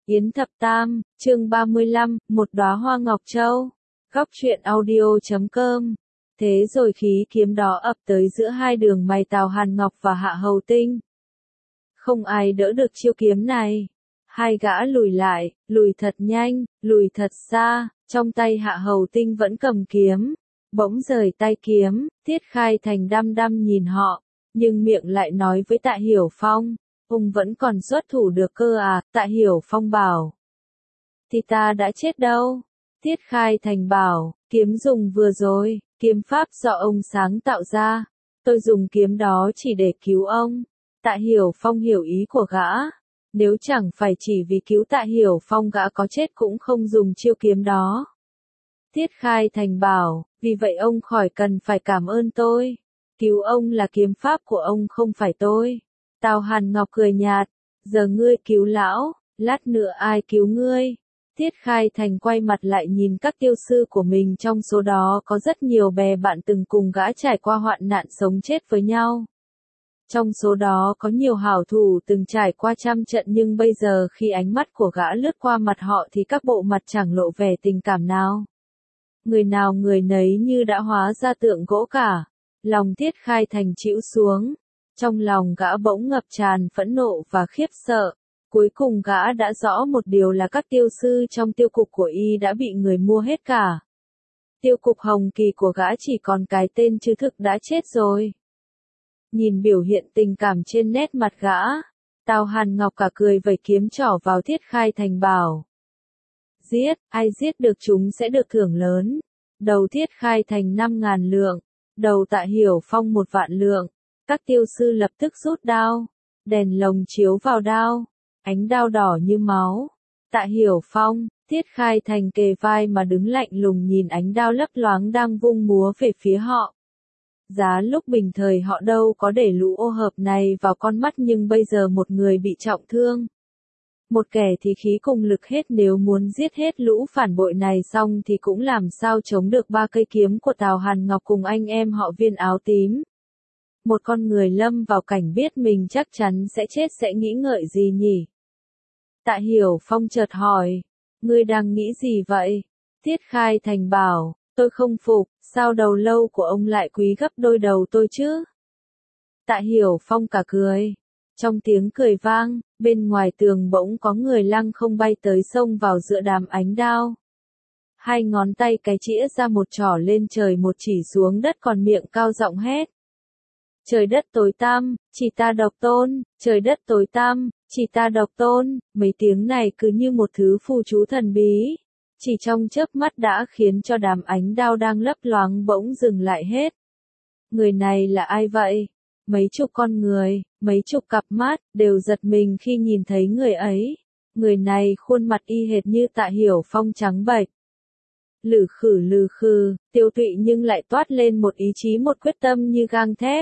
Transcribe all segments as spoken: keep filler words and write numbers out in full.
Yến Thập Tam, chương ba mươi lăm, một đóa hoa ngọc châu. Góc truyện audio chấm com. Thế rồi khí kiếm đó ập tới giữa hai đường mày Tào Hàn Ngọc và Hạ Hầu Tinh. Không ai đỡ được chiêu kiếm này. Hai gã lùi lại, lùi thật nhanh, lùi thật xa, trong tay Hạ Hầu Tinh vẫn cầm kiếm. Bỗng rời tay kiếm, Tiết Khai Thành đăm đăm nhìn họ, nhưng miệng lại nói với Tạ Hiểu Phong. Ông vẫn còn xuất thủ được cơ à, Tạ Hiểu Phong bảo. Thì ta đã chết đâu. Tiết Khai Thành bảo, kiếm dùng vừa rồi, kiếm pháp do ông sáng tạo ra. Tôi dùng kiếm đó chỉ để cứu ông. Tạ Hiểu Phong hiểu ý của gã. Nếu chẳng phải chỉ vì cứu Tạ Hiểu Phong gã có chết cũng không dùng chiêu kiếm đó. Tiết Khai Thành bảo, vì vậy ông khỏi cần phải cảm ơn tôi. Cứu ông là kiếm pháp của ông không phải tôi. Tào Hàn Ngọc cười nhạt, giờ ngươi cứu lão, lát nữa ai cứu ngươi? Tiết Khai Thành quay mặt lại nhìn các tiêu sư của mình, trong số đó có rất nhiều bè bạn từng cùng gã trải qua hoạn nạn sống chết với nhau. Trong số đó có nhiều hảo thủ từng trải qua trăm trận, nhưng bây giờ khi ánh mắt của gã lướt qua mặt họ thì các bộ mặt chẳng lộ vẻ tình cảm nào. Người nào người nấy như đã hóa ra tượng gỗ cả. Lòng Tiết Khai Thành chịu xuống. Trong lòng gã bỗng ngập tràn phẫn nộ và khiếp sợ. Cuối cùng gã đã rõ một điều là các tiêu sư trong tiêu cục của y đã bị người mua hết cả. Tiêu cục Hồng Kỳ của gã chỉ còn cái tên chứ thực đã chết rồi. Nhìn biểu hiện tình cảm trên nét mặt gã, Tào Hàn Ngọc cả cười vẩy kiếm trỏ vào Tiết Khai Thành bảo. Giết, ai giết được chúng sẽ được thưởng lớn. Đầu Tiết Khai Thành năm ngàn lượng, đầu Tạ Hiểu Phong một vạn lượng. Các tiêu sư lập tức rút đao, đèn lồng chiếu vào đao, ánh đao đỏ như máu. Tạ Hiểu Phong, Tiết Khai Thành kề vai mà đứng lạnh lùng nhìn ánh đao lấp loáng đang vung múa về phía họ. Giá lúc bình thời họ đâu có để lũ ô hợp này vào con mắt, nhưng bây giờ một người bị trọng thương. Một kẻ thì khí cùng lực hết, nếu muốn giết hết lũ phản bội này xong thì cũng làm sao chống được ba cây kiếm của Tào Hàn Ngọc cùng anh em họ Viên áo tím. Một con người lâm vào cảnh biết mình chắc chắn sẽ chết sẽ nghĩ ngợi gì nhỉ? Tạ Hiểu Phong chợt hỏi, ngươi đang nghĩ gì vậy? Tiết Khai Thành bảo, tôi không phục, sao đầu lâu của ông lại quý gấp đôi đầu tôi chứ? Tạ Hiểu Phong cả cười. Trong tiếng cười vang, bên ngoài tường bỗng có người lăng không bay tới xông vào giữa đám ánh đao. Hai ngón tay cái chĩa ra, một trỏ lên trời một chỉ xuống đất, còn miệng cao giọng hét. Trời đất tối tăm, chỉ ta độc tôn, trời đất tối tăm, chỉ ta độc tôn. Mấy tiếng này cứ như một thứ phù chú thần bí. Chỉ trong chớp mắt đã khiến cho đám ánh đao đang lấp loáng bỗng dừng lại hết. Người này là ai vậy? Mấy chục con người, mấy chục cặp mắt, đều giật mình khi nhìn thấy người ấy. Người này khuôn mặt y hệt như Tạ Hiểu Phong trắng bệch. Lử khử lừ khừ, tiêu tụy nhưng lại toát lên một ý chí, một quyết tâm như gang thép.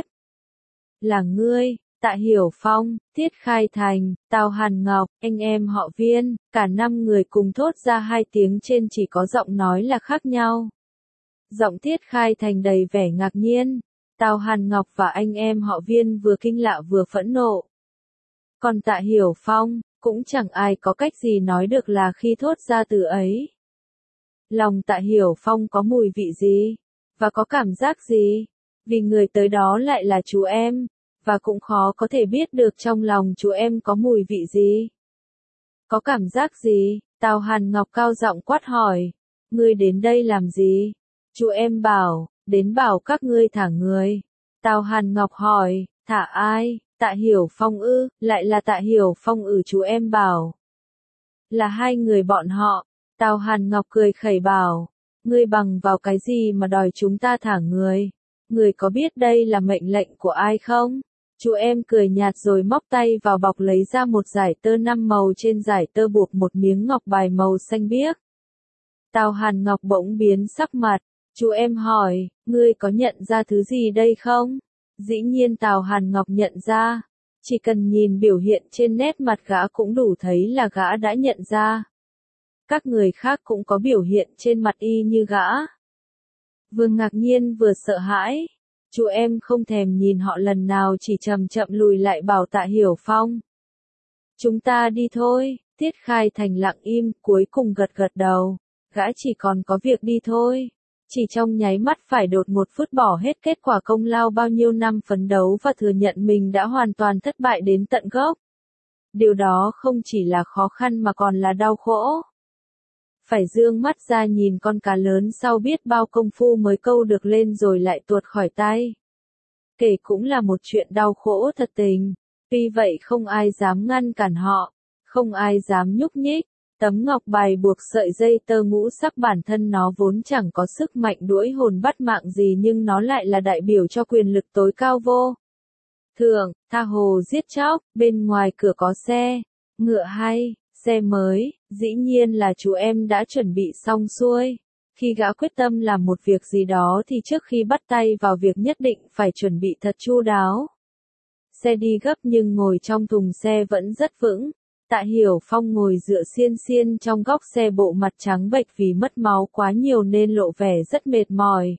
Là ngươi, Tạ Hiểu Phong, Tiết Khai Thành, Tào Hàn Ngọc, anh em họ Viên, cả năm người cùng thốt ra hai tiếng trên, chỉ có giọng nói là khác nhau. Giọng Tiết Khai Thành đầy vẻ ngạc nhiên. Tào Hàn Ngọc và anh em họ Viên vừa kinh lạ vừa phẫn nộ. Còn Tạ Hiểu Phong, cũng chẳng ai có cách gì nói được là khi thốt ra từ ấy. Lòng Tạ Hiểu Phong có mùi vị gì? Và có cảm giác gì? Vì người tới đó lại là chú em, và cũng khó có thể biết được trong lòng chú em có mùi vị gì. Có cảm giác gì? Tào Hàn Ngọc cao giọng quát hỏi. Ngươi đến đây làm gì? Chú em bảo, đến bảo các ngươi thả người. Tào Hàn Ngọc hỏi, thả ai? Tạ Hiểu Phong ư? Lại là Tạ Hiểu Phong ư? Chú em bảo. Là hai người bọn họ. Tào Hàn Ngọc cười khẩy bảo, ngươi bằng vào cái gì mà đòi chúng ta thả người? Người có biết đây là mệnh lệnh của ai không? Chú em cười nhạt rồi móc tay vào bọc lấy ra một dải tơ năm màu, trên dải tơ buộc một miếng ngọc bài màu xanh biếc. Tào Hàn Ngọc bỗng biến sắc mặt. Chú em hỏi, ngươi có nhận ra thứ gì đây không? Dĩ nhiên Tào Hàn Ngọc nhận ra. Chỉ cần nhìn biểu hiện trên nét mặt gã cũng đủ thấy là gã đã nhận ra. Các người khác cũng có biểu hiện trên mặt y như gã. Vừa ngạc nhiên vừa sợ hãi. Chú em không thèm nhìn họ lần nào, chỉ chậm chậm lùi lại bảo Tạ Hiểu Phong. Chúng ta đi thôi. Tiết Khai Thành lặng im, cuối cùng gật gật đầu. Gã chỉ còn có việc đi thôi. Chỉ trong nháy mắt phải đột một phút bỏ hết kết quả công lao bao nhiêu năm phấn đấu và thừa nhận mình đã hoàn toàn thất bại đến tận gốc. Điều đó không chỉ là khó khăn mà còn là đau khổ. Phải dương mắt ra nhìn con cá lớn sau biết bao công phu mới câu được lên rồi lại tuột khỏi tay. Kể cũng là một chuyện đau khổ thật tình. Tuy vậy không ai dám ngăn cản họ, không ai dám nhúc nhích. Tấm ngọc bài buộc sợi dây tơ ngũ sắc bản thân nó vốn chẳng có sức mạnh đuổi hồn bắt mạng gì nhưng nó lại là đại biểu cho quyền lực tối cao vô thượng, tha hồ giết chóc. Bên ngoài cửa có xe, ngựa hay, xe mới, dĩ nhiên là chú em đã chuẩn bị xong xuôi. Khi gã quyết tâm làm một việc gì đó thì trước khi bắt tay vào việc nhất định phải chuẩn bị thật chu đáo. Xe đi gấp nhưng ngồi trong thùng xe vẫn rất vững. Tạ Hiểu Phong ngồi dựa xiên xiên trong góc xe, bộ mặt trắng bệch vì mất máu quá nhiều nên lộ vẻ rất mệt mỏi.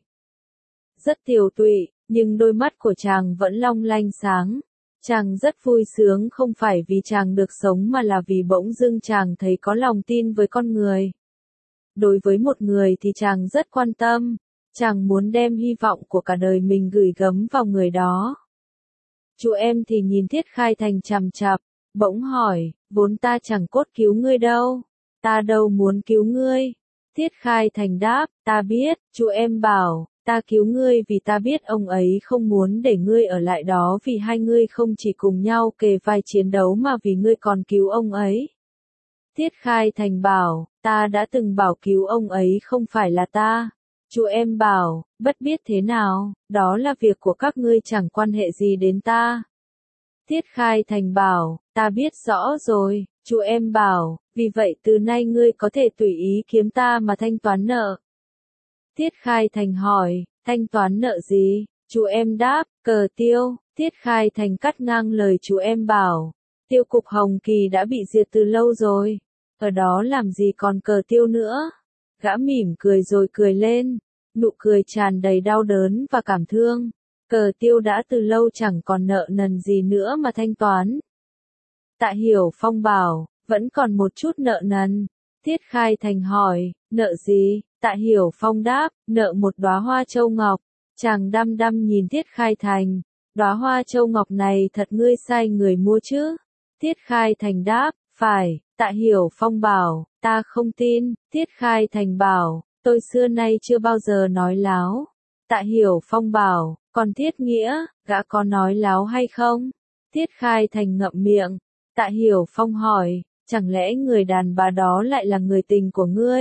Rất tiều tụy, nhưng đôi mắt của chàng vẫn long lanh sáng. Chàng rất vui sướng không phải vì chàng được sống mà là vì bỗng dưng chàng thấy có lòng tin với con người. Đối với một người thì chàng rất quan tâm, chàng muốn đem hy vọng của cả đời mình gửi gắm vào người đó. Chú em thì nhìn Thiết Khai Thành chằm chằm, bỗng hỏi, vốn ta chẳng cốt cứu ngươi đâu, ta đâu muốn cứu ngươi. Thiết Khai Thành đáp, ta biết, chú em bảo, ta cứu ngươi vì ta biết ông ấy không muốn để ngươi ở lại đó vì hai ngươi không chỉ cùng nhau kề vai chiến đấu mà vì ngươi còn cứu ông ấy. Thiết Khai Thành bảo, ta đã từng bảo cứu ông ấy không phải là ta. Chú em bảo, bất biết thế nào, đó là việc của các ngươi chẳng quan hệ gì đến ta. Thiết Khai Thành bảo, ta biết rõ rồi. Chú em bảo, vì vậy từ nay ngươi có thể tùy ý kiếm ta mà thanh toán nợ. Thiết Khai Thành hỏi, thanh toán nợ gì? Chú em đáp, cờ tiêu. Thiết Khai Thành cắt ngang lời chú em bảo, tiêu cục Hồng Kỳ đã bị diệt từ lâu rồi. Ở đó làm gì còn cờ tiêu nữa? Gã mỉm cười rồi cười lên, nụ cười tràn đầy đau đớn và cảm thương. Cờ tiêu đã từ lâu chẳng còn nợ nần gì nữa mà thanh toán. Tạ Hiểu Phong bảo, vẫn còn một chút nợ nần. Thiết Khai Thành hỏi, nợ gì? Tạ Hiểu Phong đáp, nợ một đóa hoa châu ngọc. Chàng đăm đăm nhìn Thiết Khai Thành, đóa hoa châu ngọc này thật ngươi sai người mua chứ? Thiết Khai Thành đáp, phải. Tạ Hiểu Phong bảo, ta không tin. Thiết Khai Thành bảo, tôi xưa nay chưa bao giờ nói láo. Tạ Hiểu Phong bảo, còn Thiết Nghĩa, gã có nói láo hay không? Thiết Khai Thành ngậm miệng. Tạ Hiểu Phong hỏi, chẳng lẽ người đàn bà đó lại là người tình của ngươi?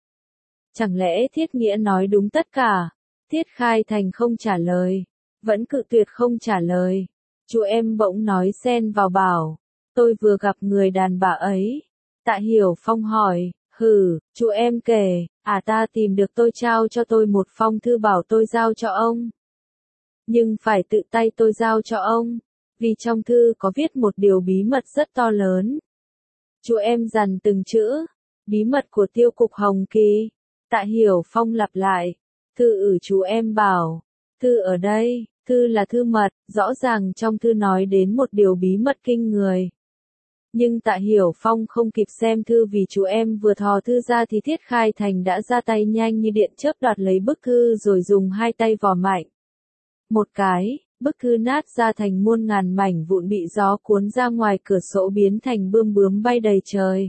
Chẳng lẽ Thiết Nghĩa nói đúng tất cả? Thiết Khai Thành không trả lời, vẫn cự tuyệt không trả lời. Chú em bỗng nói xen vào bảo, tôi vừa gặp người đàn bà ấy. Tạ Hiểu Phong hỏi, hừ, chú em kể, à ta tìm được tôi trao cho tôi một phong thư bảo tôi giao cho ông. Nhưng phải tự tay tôi giao cho ông, vì trong thư có viết một điều bí mật rất to lớn. Chú em dằn từng chữ, bí mật của tiêu cục Hồng Kỳ. Tạ Hiểu Phong lặp lại, thư ử chú em bảo, thư ở đây, thư là thư mật, rõ ràng trong thư nói đến một điều bí mật kinh người. Nhưng Tạ Hiểu Phong không kịp xem thư vì chú em vừa thò thư ra thì Thiết Khai Thành đã ra tay nhanh như điện chớp đoạt lấy bức thư rồi dùng hai tay vò mạnh. Một cái, bức thư nát ra thành muôn ngàn mảnh vụn bị gió cuốn ra ngoài cửa sổ biến thành bươm bướm bay đầy trời.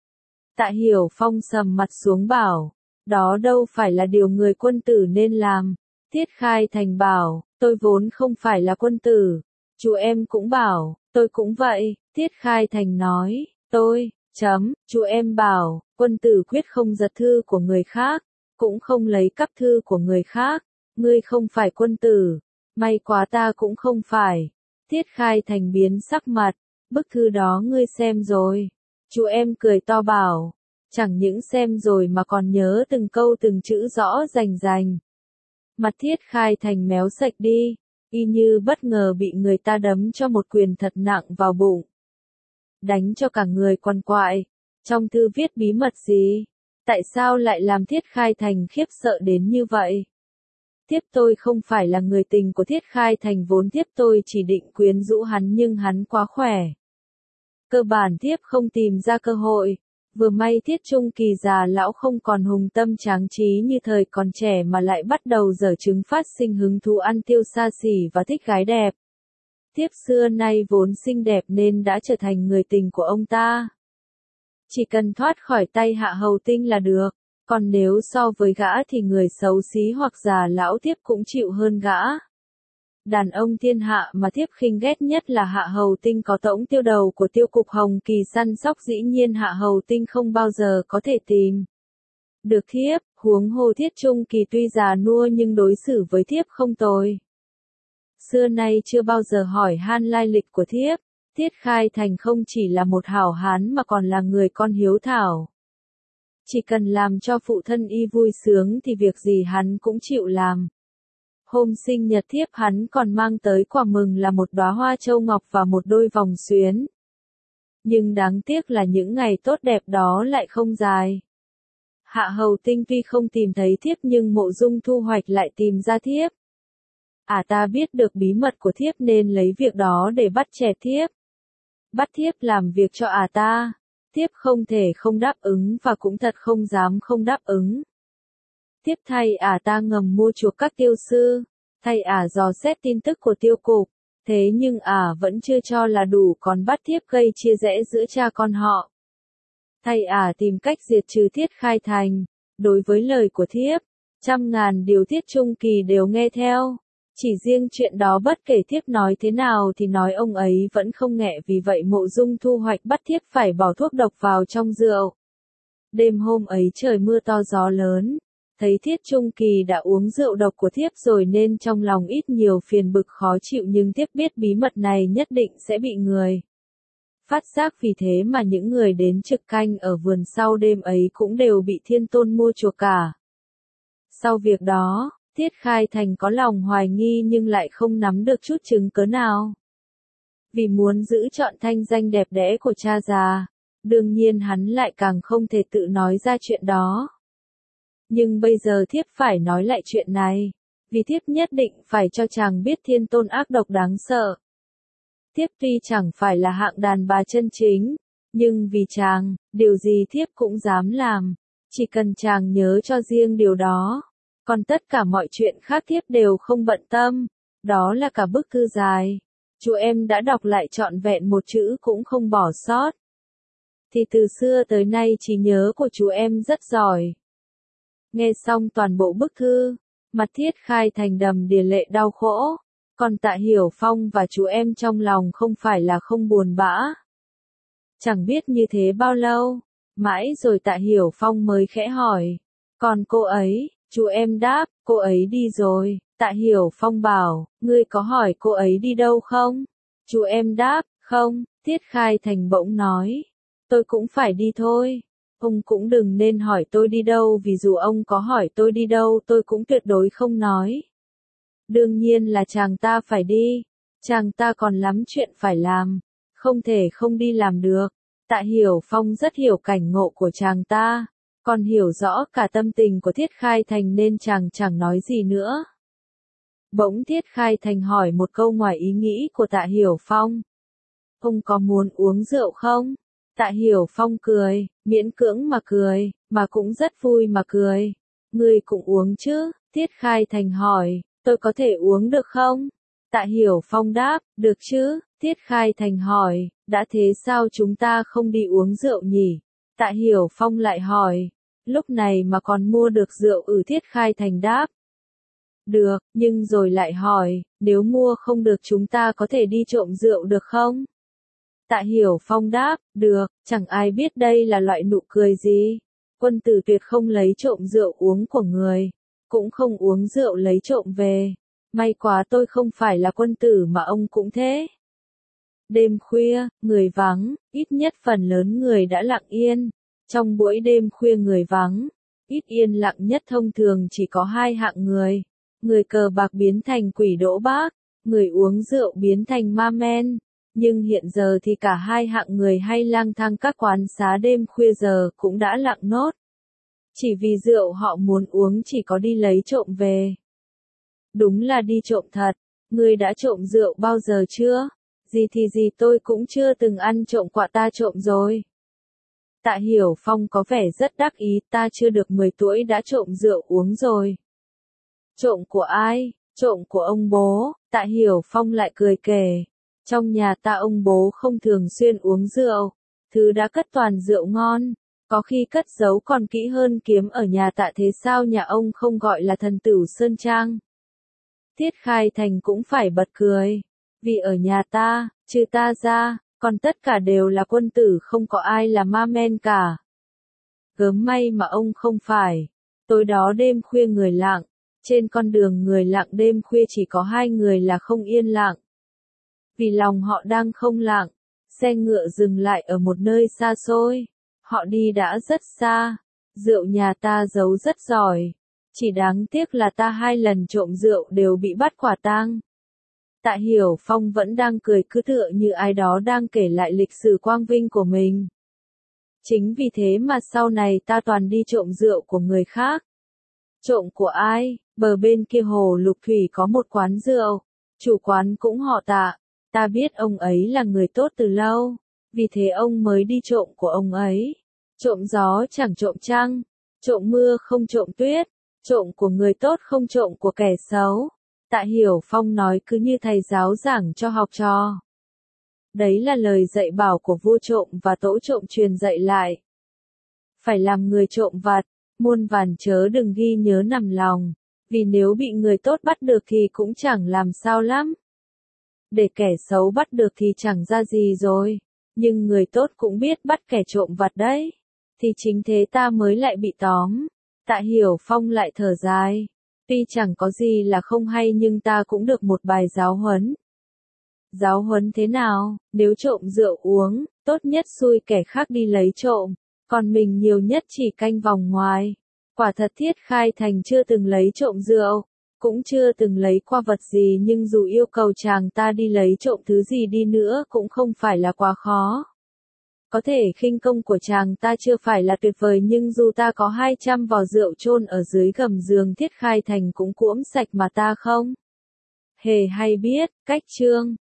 Tạ Hiểu Phong sầm mặt xuống bảo, đó đâu phải là điều người quân tử nên làm. Thiết Khai Thành bảo, tôi vốn không phải là quân tử. Chú em cũng bảo, tôi cũng vậy. Thiết Khai Thành nói, tôi, chấm, chú em bảo, quân tử quyết không giật thư của người khác, cũng không lấy cắp thư của người khác. Ngươi không phải quân tử, may quá ta cũng không phải. Thiết Khai Thành biến sắc mặt, bức thư đó ngươi xem rồi. Chú em cười to bảo, chẳng những xem rồi mà còn nhớ từng câu từng chữ rõ rành rành. Mặt Thiết Khai Thành méo sạch đi, y như bất ngờ bị người ta đấm cho một quyền thật nặng vào bụng. Đánh cho cả người quằn quại. Trong thư viết bí mật gì? Tại sao lại làm Thiết Khai Thành khiếp sợ đến như vậy? Tiếp tôi không phải là người tình của Thiết Khai Thành, vốn tiếp tôi chỉ định quyến rũ hắn nhưng hắn quá khỏe. Cơ bản thiếp không tìm ra cơ hội. Vừa may Thiết Trung Kỳ già lão không còn hùng tâm tráng trí như thời còn trẻ mà lại bắt đầu dở chứng phát sinh hứng thú ăn tiêu xa xỉ và thích gái đẹp. Thiếp xưa nay vốn xinh đẹp nên đã trở thành người tình của ông ta. Chỉ cần thoát khỏi tay Hạ Hầu Tinh là được, còn nếu so với gã thì người xấu xí hoặc già lão thiếp cũng chịu hơn gã. Đàn ông thiên hạ mà thiếp khinh ghét nhất là Hạ Hầu Tinh có tỗng tiêu đầu của Tiêu Cục Hồng Kỳ săn sóc, dĩ nhiên Hạ Hầu Tinh không bao giờ có thể tìm được thiếp, huống hồ Thiết Trung Kỳ tuy già nua nhưng đối xử với thiếp không tồi. Xưa nay chưa bao giờ hỏi han lai lịch của thiếp, Tiết Khai Thành không chỉ là một hảo hán mà còn là người con hiếu thảo. Chỉ cần làm cho phụ thân y vui sướng thì việc gì hắn cũng chịu làm. Hôm sinh nhật thiếp hắn còn mang tới quà mừng là một đóa hoa châu ngọc và một đôi vòng xuyến. Nhưng đáng tiếc là những ngày tốt đẹp đó lại không dài. Hạ Hầu Tinh tuy không tìm thấy thiếp nhưng Mộ Dung Thu Hoạch lại tìm ra thiếp. Ả à ta biết được bí mật của thiếp nên lấy việc đó để bắt chẹt thiếp. Bắt thiếp làm việc cho ả à ta. Thiếp không thể không đáp ứng và cũng thật không dám không đáp ứng. Thiếp thay ả à ta ngầm mua chuộc các tiêu sư, thay ả à dò xét tin tức của Tiêu Cục, thế nhưng ả à vẫn chưa cho là đủ còn bắt thiếp gây chia rẽ giữa cha con họ. Thay ả à tìm cách diệt trừ Thiết Khai Thành, đối với lời của thiếp, trăm ngàn điều Thiết Trung Kỳ đều nghe theo. Chỉ riêng chuyện đó bất kể thiếp nói thế nào thì nói ông ấy vẫn không nghẹ, vì vậy Mộ Dung Thu Hoạch bắt thiếp phải bỏ thuốc độc vào trong rượu. Đêm hôm ấy trời mưa to gió lớn, thấy Thiết Trung Kỳ đã uống rượu độc của thiếp rồi nên trong lòng ít nhiều phiền bực khó chịu, nhưng thiếp biết bí mật này nhất định sẽ bị người phát giác, vì thế mà những người đến trực canh ở vườn sau đêm ấy cũng đều bị Thiên Tôn mua chuộc cả. Sau việc đó, Tiết Khai Thành có lòng hoài nghi nhưng lại không nắm được chút chứng cớ nào. Vì muốn giữ trọn thanh danh đẹp đẽ của cha già, đương nhiên hắn lại càng không thể tự nói ra chuyện đó. Nhưng bây giờ thiếp phải nói lại chuyện này, vì thiếp nhất định phải cho chàng biết Thiên Tôn ác độc đáng sợ. Thiếp tuy chẳng phải là hạng đàn bà chân chính, nhưng vì chàng, điều gì thiếp cũng dám làm, chỉ cần chàng nhớ cho riêng điều đó. Còn tất cả mọi chuyện khác thiếp đều không bận tâm, đó là cả bức thư dài. Chú em đã đọc lại trọn vẹn một chữ cũng không bỏ sót. Thì từ xưa tới nay trí nhớ của chú em rất giỏi. Nghe xong toàn bộ bức thư, mặt Thiết Khai Thành đầm đìa lệ đau khổ, còn Tạ Hiểu Phong và chú em trong lòng không phải là không buồn bã. Chẳng biết như thế bao lâu, mãi rồi Tạ Hiểu Phong mới khẽ hỏi, còn cô ấy? Chú em đáp, cô ấy đi rồi. Tạ Hiểu Phong bảo, ngươi có hỏi cô ấy đi đâu không? Chú em đáp, không. Tiết Khai Thành bỗng nói, tôi cũng phải đi thôi. Ông cũng đừng nên hỏi tôi đi đâu, vì dù ông có hỏi tôi đi đâu tôi cũng tuyệt đối không nói. Đương nhiên là chàng ta phải đi. Chàng ta còn lắm chuyện phải làm, không thể không đi làm được. Tạ Hiểu Phong rất hiểu cảnh ngộ của chàng ta, còn hiểu rõ cả tâm tình của Thiết Khai Thành nên chàng chẳng nói gì nữa. Bỗng Thiết Khai Thành hỏi một câu ngoài ý nghĩ của Tạ Hiểu Phong. Ông có muốn uống rượu không? Tạ Hiểu Phong cười, miễn cưỡng mà cười, mà cũng rất vui mà cười. Ngươi cũng uống chứ? Thiết Khai Thành hỏi, tôi có thể uống được không? Tạ Hiểu Phong đáp, được chứ? Thiết Khai Thành hỏi, đã thế sao chúng ta không đi uống rượu nhỉ? Tạ Hiểu Phong lại hỏi, lúc này mà còn mua được rượu ư? Thiết Khai Thành đáp, được, nhưng rồi lại hỏi, nếu mua không được chúng ta có thể đi trộm rượu được không? Tạ Hiểu Phong đáp, được, chẳng ai biết đây là loại nụ cười gì. Quân tử tuyệt không lấy trộm rượu uống của người, cũng không uống rượu lấy trộm về. May quá tôi không phải là quân tử mà ông cũng thế. Đêm khuya, người vắng, ít nhất phần lớn người đã lặng yên. Trong buổi đêm khuya người vắng, ít yên lặng nhất thông thường chỉ có hai hạng người. Người cờ bạc biến thành quỷ đỗ bác, người uống rượu biến thành ma men. Nhưng hiện giờ thì cả hai hạng người hay lang thang các quán xá đêm khuya giờ cũng đã lặng nốt. Chỉ vì rượu họ muốn uống chỉ có đi lấy trộm về. Đúng là đi trộm thật. Ngươi đã trộm rượu bao giờ chưa? Gì thì gì tôi cũng chưa từng ăn trộm quạ ta trộm rồi. Tạ Hiểu Phong có vẻ rất đắc ý, ta chưa được mười tuổi đã trộm rượu uống rồi. Trộm của ai? Trộm của ông bố, Tạ Hiểu Phong lại cười kể. Trong nhà ta ông bố không thường xuyên uống rượu, thứ đã cất toàn rượu ngon, có khi cất giấu còn kỹ hơn kiếm ở nhà Tạ, thế sao nhà ông không gọi là thần tửu Sơn Trang? Tiết Khai Thành cũng phải bật cười, vì ở nhà ta, trừ ta ra, còn tất cả đều là quân tử, không có ai là ma men cả. Gớm may mà ông không phải. Tối đó đêm khuya người lặng, trên con đường người lặng đêm khuya chỉ có hai người là không yên lặng. Vì lòng họ đang không lặng, xe ngựa dừng lại ở một nơi xa xôi. Họ đi đã rất xa, rượu nhà ta giấu rất giỏi. Chỉ đáng tiếc là ta hai lần trộm rượu đều bị bắt quả tang. Tạ Hiểu Phong vẫn đang cười cứ tựa như ai đó đang kể lại lịch sử quang vinh của mình. Chính vì thế mà sau này ta toàn đi trộm rượu của người khác. Trộm của ai? Bờ bên kia hồ Lục Thủy có một quán rượu, chủ quán cũng họ Tạ. Ta biết ông ấy là người tốt từ lâu, vì thế ông mới đi trộm của ông ấy. Trộm gió chẳng trộm trăng, trộm mưa không trộm tuyết, trộm của người tốt không trộm của kẻ xấu. Tạ Hiểu Phong nói cứ như thầy giáo giảng cho học trò. Đấy là lời dạy bảo của vua trộm và tổ trộm truyền dạy lại. Phải làm người trộm vặt, muôn vàn chớ đừng ghi nhớ nằm lòng, vì nếu bị người tốt bắt được thì cũng chẳng làm sao lắm. Để kẻ xấu bắt được thì chẳng ra gì rồi, nhưng người tốt cũng biết bắt kẻ trộm vặt đấy, thì chính thế ta mới lại bị tóm. Tạ Hiểu Phong lại thở dài, tuy chẳng có gì là không hay nhưng ta cũng được một bài giáo huấn. Giáo huấn thế nào? Nếu trộm rượu uống, tốt nhất xui kẻ khác đi lấy trộm, còn mình nhiều nhất chỉ canh vòng ngoài. Quả thật Thiết Khai Thành chưa từng lấy trộm rượu, cũng chưa từng lấy qua vật gì, nhưng dù yêu cầu chàng ta đi lấy trộm thứ gì đi nữa cũng không phải là quá khó. Có thể khinh công của chàng ta chưa phải là tuyệt vời, nhưng dù ta có hai trăm vò rượu chôn ở dưới gầm giường Thiết Khai Thành cũng cuỗm sạch mà ta không hề hay biết. Cách chương